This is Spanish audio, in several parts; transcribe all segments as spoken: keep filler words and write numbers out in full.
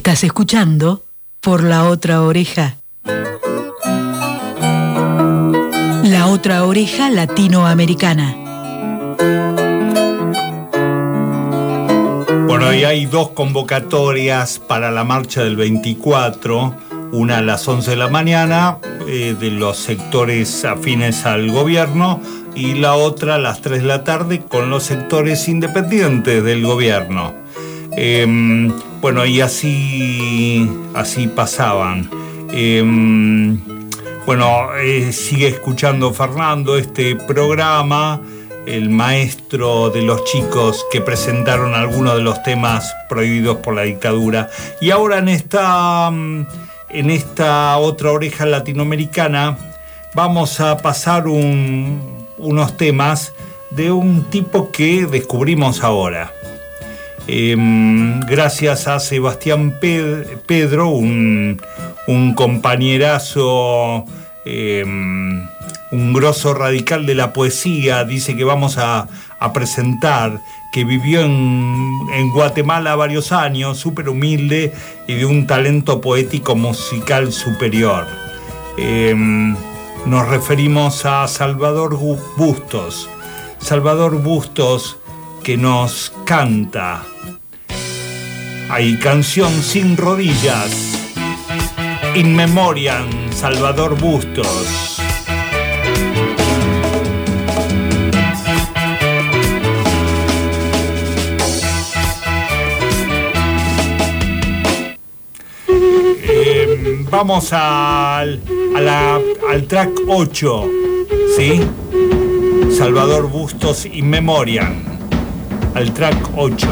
Estás escuchando Por la Otra Oreja. La Otra Oreja Latinoamericana. Bueno, y hay dos convocatorias para la marcha del veinticuatro, una a las once de la mañana eh, de los sectores afines al gobierno y la otra a las tres de la tarde con los sectores independientes del gobierno. Eh, bueno, y así, así pasaban. Eh, bueno, eh, sigue escuchando Fernando este programa, el maestro de los chicos que presentaron algunos de los temas prohibidos por la dictadura. Y ahora en esta, en esta otra oreja latinoamericana vamos a pasar un, unos temas de un tipo que descubrimos ahora. Eh, gracias a Sebastián Ped- Pedro, un, un compañerazo, eh, un grosso radical de la poesía, dice que vamos a, a presentar, que vivió en, en Guatemala varios años, súper humilde y de un talento poético musical superior. Eh, nos referimos a Salvador Bustos. Salvador Bustos, que nos canta. Hay canción sin rodillas. In Memoriam, Salvador Bustos. Eh, vamos al, a la, al track ocho, ¿sí? Salvador Bustos, In Memoriam, al track ocho.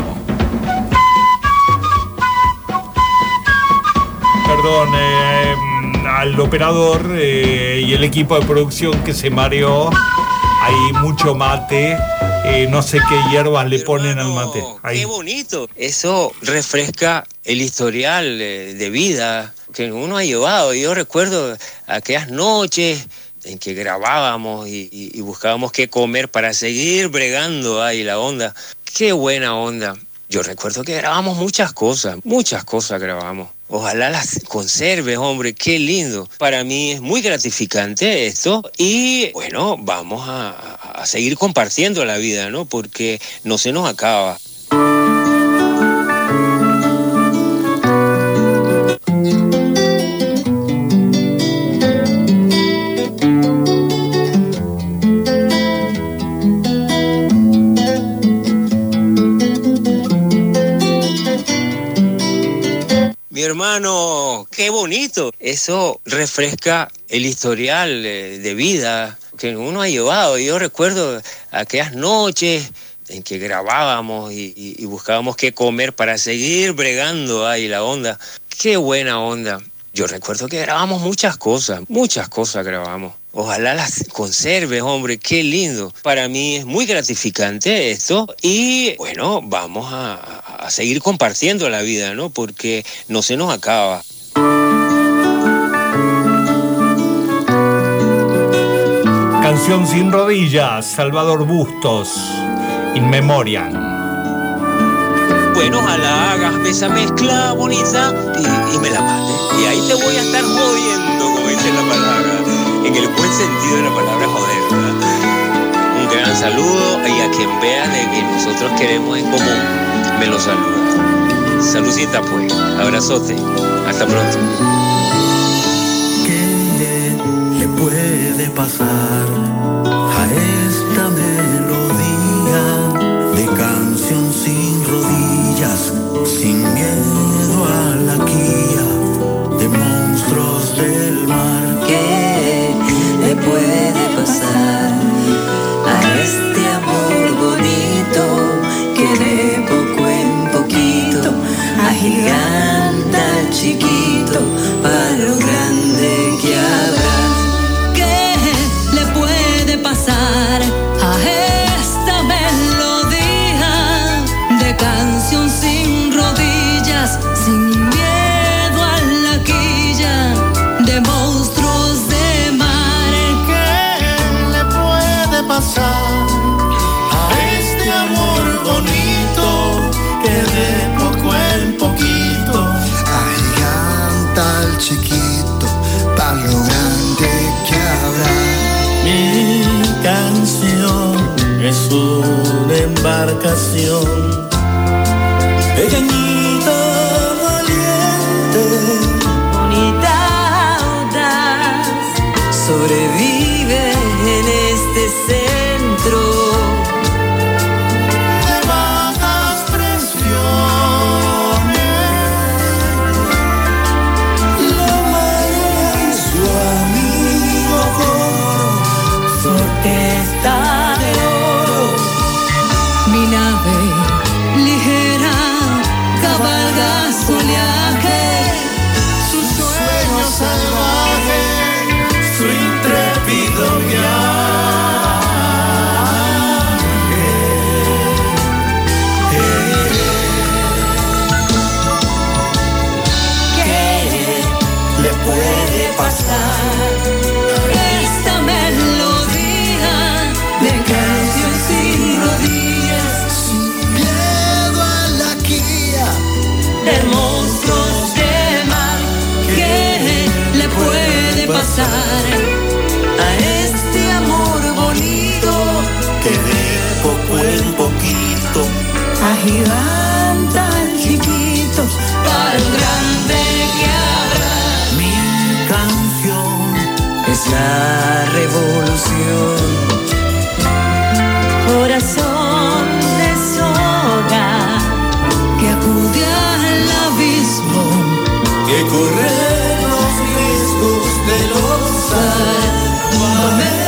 Perdón, eh, al operador eh, y el equipo de producción que se mareó. Hay mucho mate. Eh, no sé qué hierbas le ponen al mate. Ahí. ¡Qué bonito! Eso refresca el historial de vida que uno ha llevado. Yo recuerdo aquellas noches en que grabábamos y, y, y buscábamos qué comer para seguir bregando ahí la onda. ¡Qué buena onda! Yo recuerdo que grabamos muchas cosas, muchas cosas grabamos. Ojalá las conserves, hombre, qué lindo. Para mí es muy gratificante esto y, bueno, vamos a, a seguir compartiendo la vida, ¿no? Porque no se nos acaba. Mi hermano, qué bonito. Eso refresca el historial de vida que uno ha llevado. Yo recuerdo aquellas noches en que grabábamos y, y, y buscábamos qué comer para seguir bregando ahí la onda. Qué buena onda. Yo recuerdo que grabamos muchas cosas, muchas cosas grabamos. Ojalá las conserves, hombre, qué lindo. Para mí es muy gratificante esto y, bueno, vamos a, a seguir compartiendo la vida, ¿no? Porque no se nos acaba. Canción sin rodillas, Salvador Bustos, In Memoriam. Bueno, ojalá hagas esa mezcla bonita y, y me la mandes. Y ahí te voy a estar jodiendo, como dice la palabra, en el buen sentido de la palabra joder, ¿verdad? Un gran saludo y a quien vea de que nosotros queremos en común, me lo saluda. Saludcita pues, abrazote, hasta pronto. ¿Qué le puede pasar a esta melodía de canción sin rodillas, sin miedo a la quilla de monstruos del mar? ¿Qué le puede pasar a este amor bonito que de poco en poquito agiganta al chiquito para lo grande que habrá? ¿Qué le puede pasar a esta melodía de canción sin rodillas, sin miedo a la quilla de monstruos de mar? ¿Qué le puede pasar a este amor bonito que de poco en poquito lo grande que habrá. Mi canción es una embarcación, pequeñita, valiente, bonita, audaz, sobrevive en este centro. Orquesta de oro, mi nave ligera cabalga su oleaje, su sueño salvaje, su intrépido viaje. ¿Qué le puede pasar? Esta melodía de canción sin rodillas, Sin miedo a la guía de monstruos de mar. ¿Qué le puede pasar A este amor bonito que de poco en poquito agiganta al chiquito para lo grande que habrá? mi canción es la revolución? Corazón de soga Que acude al abismo, que corre los riesgos de los momentos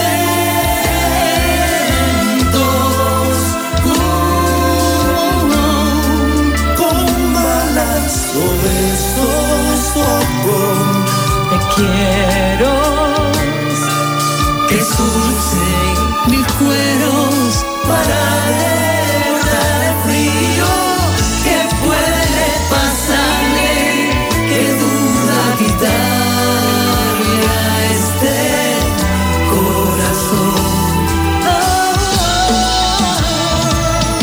con balas o besos o con te quiero que surcen mis cueros para derrotar el frío. ¿Qué puede pasarle? ¿Qué duda quitarle a este corazón? Oh, oh, oh.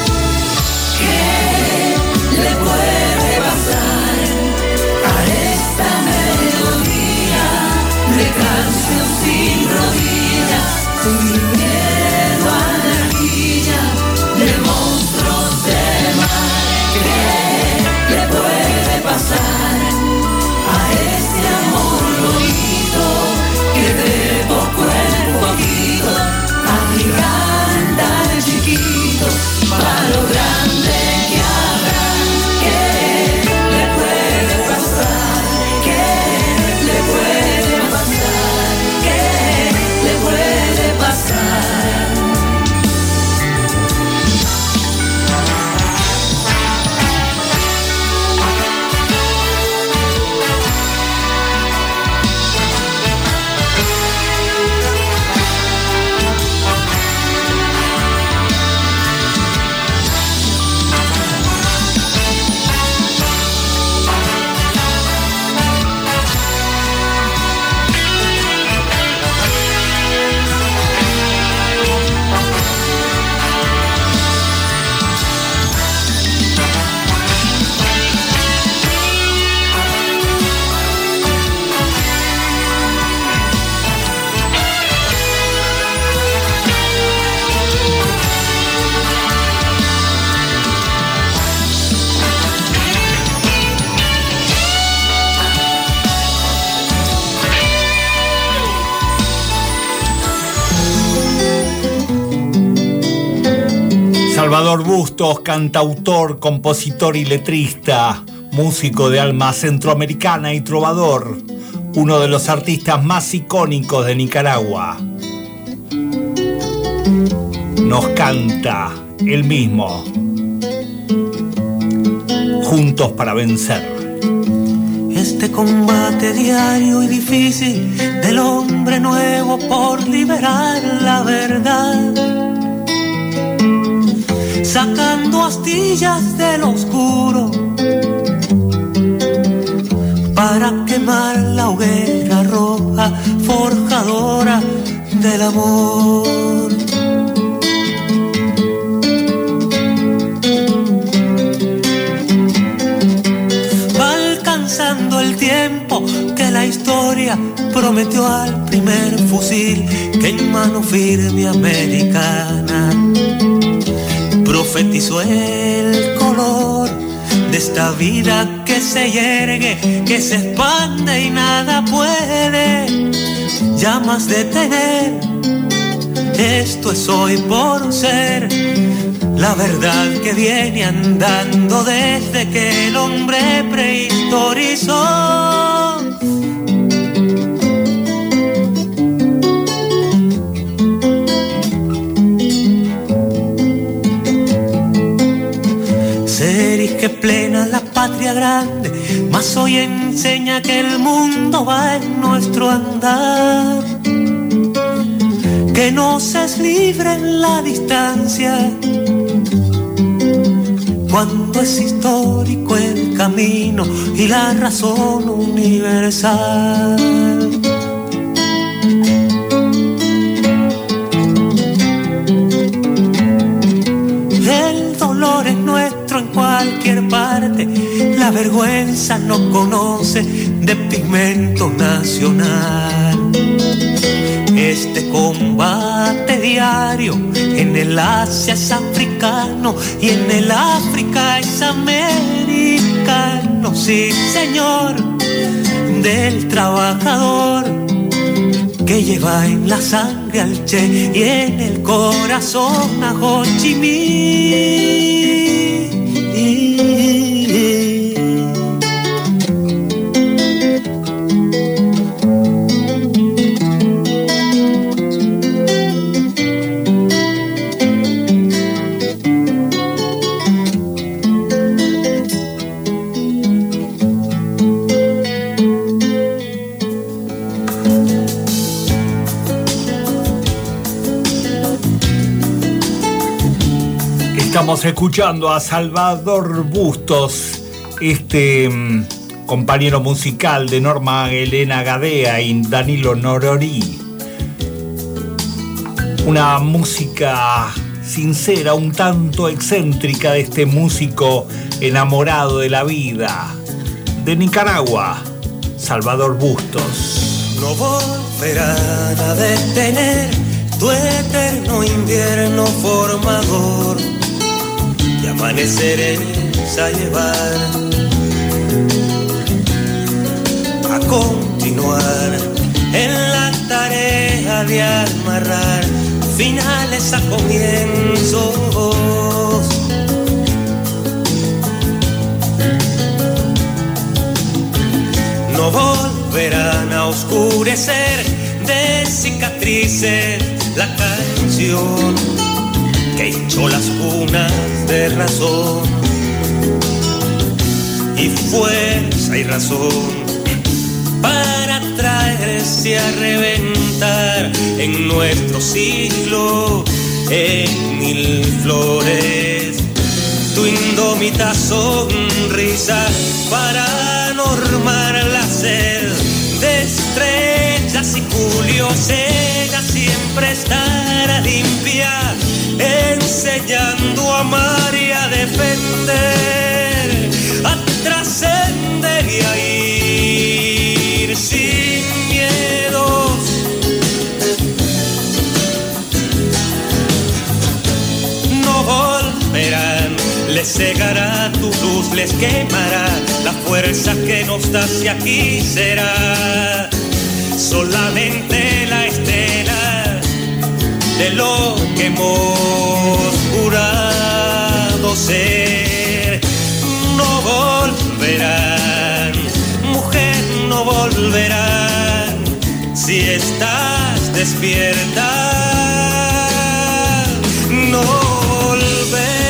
¿Qué le puede pasar a esta melodía de canción sin rodillas, sin miedo a la guilla de monstruos de mar? ¿Qué le puede pasar a este amor bonito que de poco en poquito agiganta al chiquito para lo grande que habrá? ¿Qué le puede pasar? ¿Qué le puede pasar? ¿Qué le puede pasar? Salvador Bustos, cantautor, compositor y letrista, músico de alma centroamericana y trovador, uno de los artistas más icónicos de Nicaragua. Nos canta él mismo, Juntos para vencer. este combate diario y difícil del hombre nuevo por liberar la verdad, sacando astillas del oscuro para quemar la hoguera roja forjadora del amor. Va a alcanzar pasando el tiempo, que la historia prometió al primer fusil que en mano firme americana profetizó el color de esta vida que se yergue, que se expande y nada puede ya más detener. Esto es hoy por ser la verdad que viene andando desde que el hombre prehistorizó. Ser y que plena la patria grande, mas hoy enseña que el mundo va en nuestro andar. Que nos es libre en la distancia, cuando es histórico el camino y la razón universal. El dolor es nuestro en cualquier parte, la vergüenza no conoce de pigmento nacional. Este combate diario en el Asia es africano y en el África es americano, sí señor, del trabajador que lleva en la sangre al Che y en el corazón a Ho Chi Minh. Estamos escuchando a Salvador Bustos, este um, compañero musical de Norma Elena Gadea y Danilo Norori. Una música sincera, un tanto excéntrica de este músico enamorado de la vida, de Nicaragua, Salvador Bustos. No volverán a detener tu eterno invierno formador, y amaneceres a llevar, a continuar en la tarea de amarrar finales a comienzos. No volverán a oscurecer de cicatrices la canción que hinchó las cunas de razón y fuerza y razón para traerse a reventar en nuestro siglo en mil flores. Tu indómita sonrisa para normar la sed de estrellas y julios. Ella siempre estará limpia, enseñando a amar y a defender, a trascender y a ir sin miedos. No volverán, les cegará tu luz, les quemará la fuerza que nos da, si aquí será solamente la estela de lo que hemos jurado ser. No volverán, mujer, no volverán, si estás despierta, no volverán.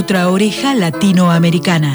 otra oreja latinoamericana.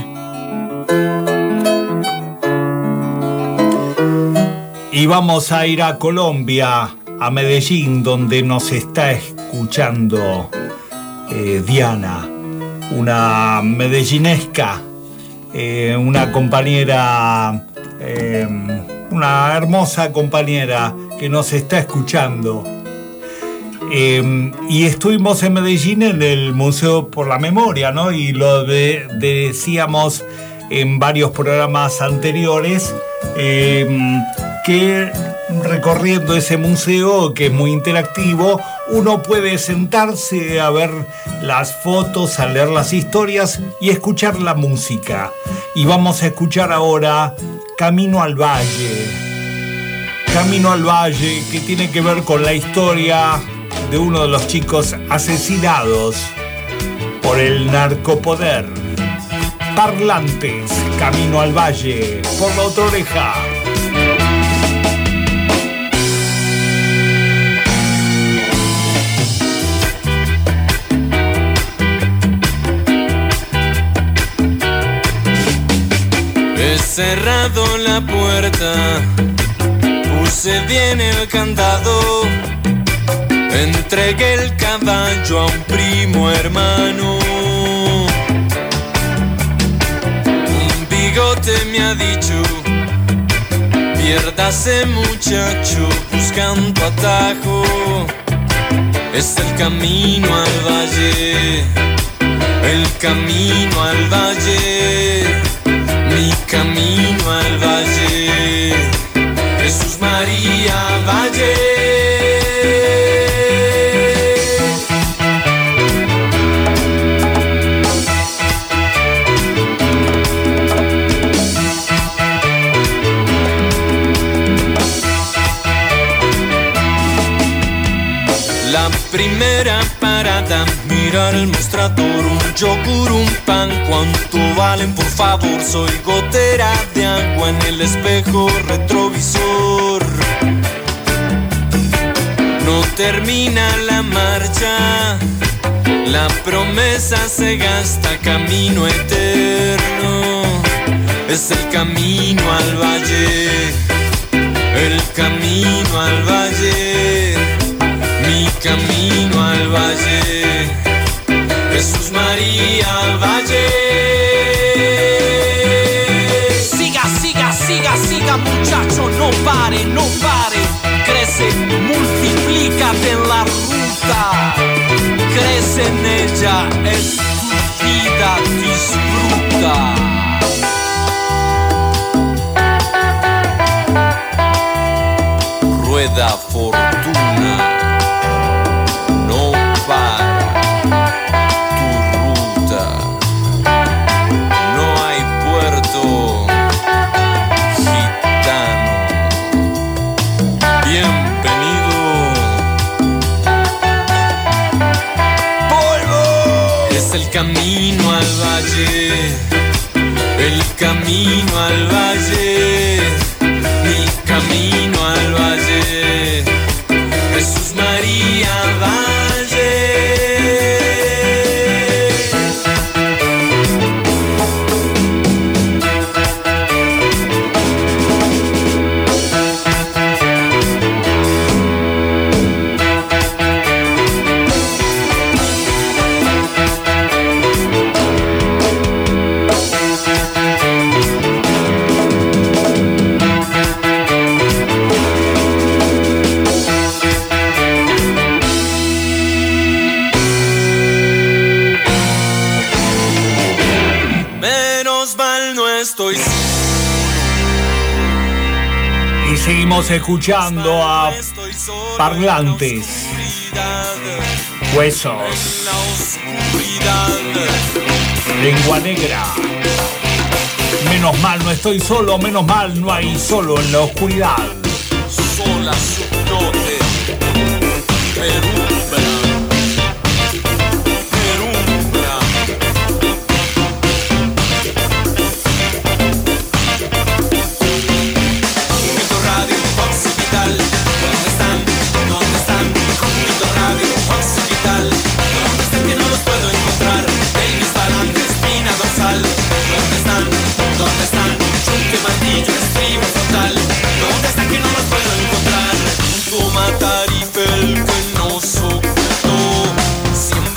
Y vamos a ir a Colombia, a Medellín, donde nos está escuchando eh, Diana, una medellinesca, eh, una compañera, eh, una hermosa compañera que nos está escuchando. Eh, y estuvimos en Medellín en el Museo por la Memoria, ¿no? Y lo de, decíamos en varios programas anteriores, eh, que recorriendo ese museo, que es muy interactivo, uno puede sentarse a ver las fotos, a leer las historias y escuchar la música. Y vamos a escuchar ahora Camino al Valle. Camino al Valle, que tiene que ver con la historia de uno de los chicos asesinados por el narcopoder. Parlantes, Camino al Valle, por la otra oreja. He cerrado la puerta, puse bien el candado, entregué el caballo a un primo hermano. Un bigote me ha dicho, piérdase muchacho buscando atajo. Es el camino al valle, el camino al valle. Mi camino al valle, Jesús María Valle. La primera parada, mirar el mostrador, un yogur, un pan, ¿cuánto valen? Por favor, soy gotera de agua en el espejo retrovisor. No termina la marcha, la promesa se gasta, camino eterno. Es el camino al valle, el camino al valle. Mi camino al valle, Jesús María Valle. Siga, siga, siga, siga muchacho, no pare, no pare. Crece, multiplícate en la ruta. Crece en ella, es tu vida, disfruta. Rueda fortuna. El camino al valle, el camino al valle, mi camino al valle, Jesús María Valle. Y seguimos escuchando a Parlantes, Huesos, Lengua Negra. Menos mal no estoy solo, menos mal no hay solo en la oscuridad. Sola subnote, perumbra, perumbra. Cognito Radio Occipital, ¿dónde están? ¿Dónde están? Cognito Radio Occipital, ¿dónde están que no los puedo encontrar? Elvis Balán,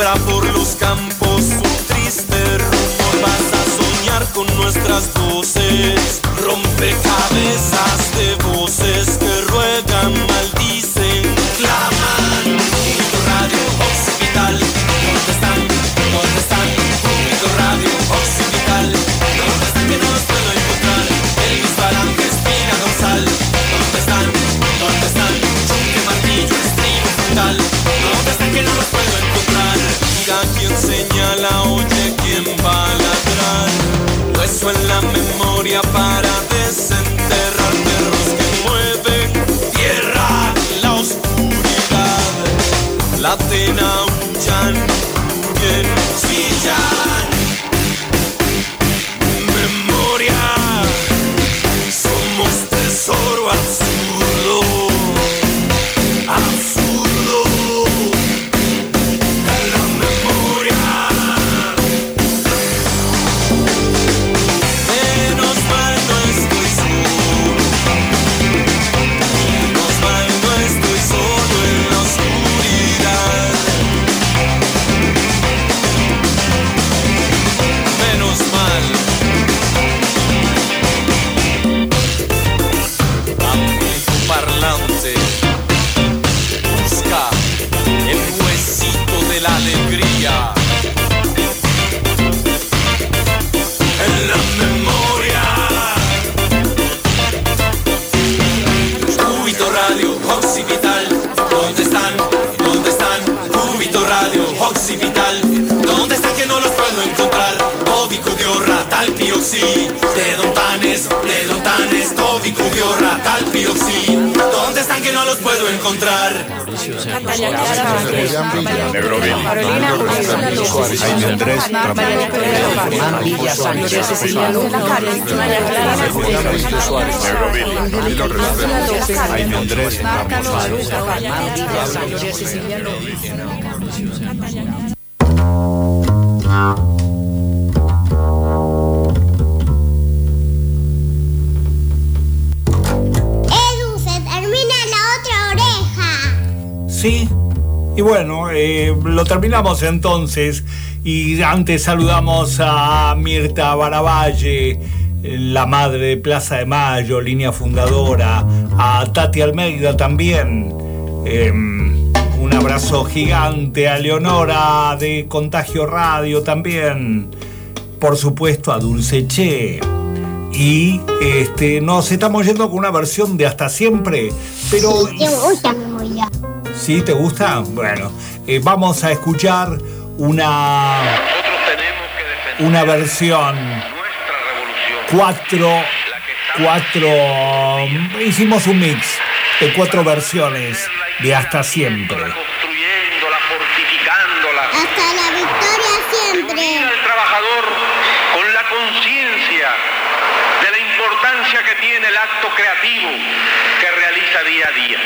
tendrá por los campos un triste rumor. Vas a soñar con nuestras voces, rompecabezas de voces que ruegan, maldicen, claman. Cúbito Radio Occipital, ¿dónde están? ¿Dónde están? Cúbito Radio Occipital, ¿dónde están que no los puedo encontrar? Elvis Barranca, Espina Dorsal, ¿dónde están? ¿Dónde están? Chunque Martillo, Estribo Fundal, ¿dónde están que no los puedo encontrar? Mira quien señala, oye quien va a ladrar. Hueso en la memoria para desenterrar perros que mueven tierra, la oscuridad. La tena huyan, bien chillan. Memoria, somos tesoro absurdo, absurdo. La memoria. Menos mal no estoy solo, menos mal no estoy solo en la oscuridad. Menos mal. Amigo parlante, busca el huesito de la alegría en la memoria. Cúbito Radio Occipital, ¿dónde están? ¿Dónde están? Cúbito Radio Occipital, ¿dónde están que no los puedo encontrar? Tóbico de Orra, Talpioxi, de Dontanes, de Dontanes, Tóbico de Orra, Talpioxi, ¿dónde están que no los puedo encontrar? Jaime Andrés Jaime Andrés Edu, se termina la otra oreja. Sí, y bueno, eh, lo terminamos entonces. Y antes saludamos a Mirta Baravalle, la madre de Plaza de Mayo, línea fundadora, a Tati Almeida también. Eh, un abrazo gigante a Leonora de Contagio Radio también. Por supuesto a Dulce Che. Y este, nos estamos yendo con una versión de Hasta Siempre, pero... Sí, me gusta Memoria. ¿Sí? ¿Te gusta? Bueno, eh, vamos a escuchar una... una versión. Cuatro... Cuatro... Hicimos un mix de cuatro versiones de Hasta Siempre. Hasta la victoria siempre. El trabajador con la conciencia de la importancia que tiene el acto creativo que realiza día a día.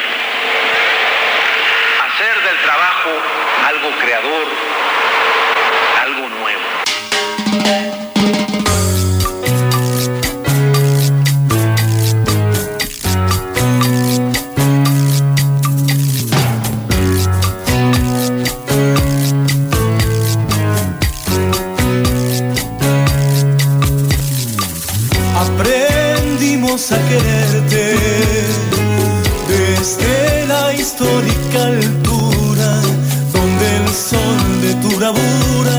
Hacer del trabajo algo creador, algo nuevo. Aprendimos a quererte desde la histórica altura donde el sol de tu bravura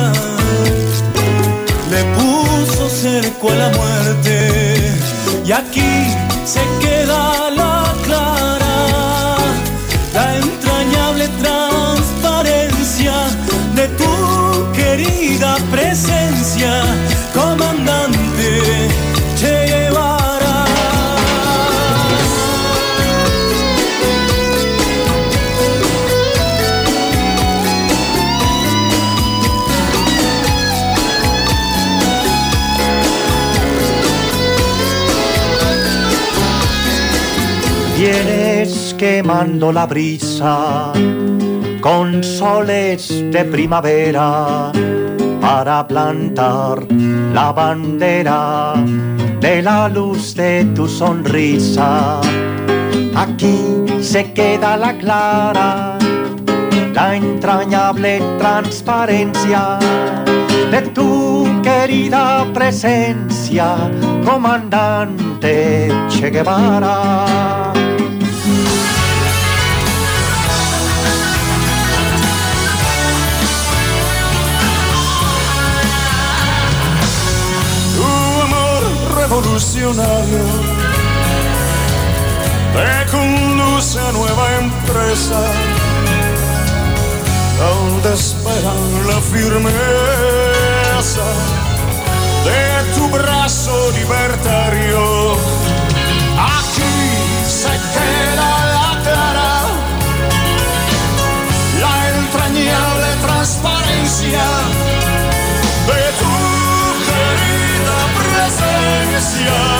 le puso cerco a la muerte, y aquí se queda la clara, la entrañable transparencia de tu querida presencia, comandante Che Guevara. Vienes quemando la brisa con soles de primavera para plantar la bandera de la luz de tu sonrisa. Aquí se queda la clara, la entrañable transparencia de tu querida presencia, comandante Che Guevara. Tu amor revolucionario te conduce a nueva empresa, donde esperan la firmeza de tu brazo libertario. Aquí se queda la clara, la entrañable transparencia de tu querida presencia.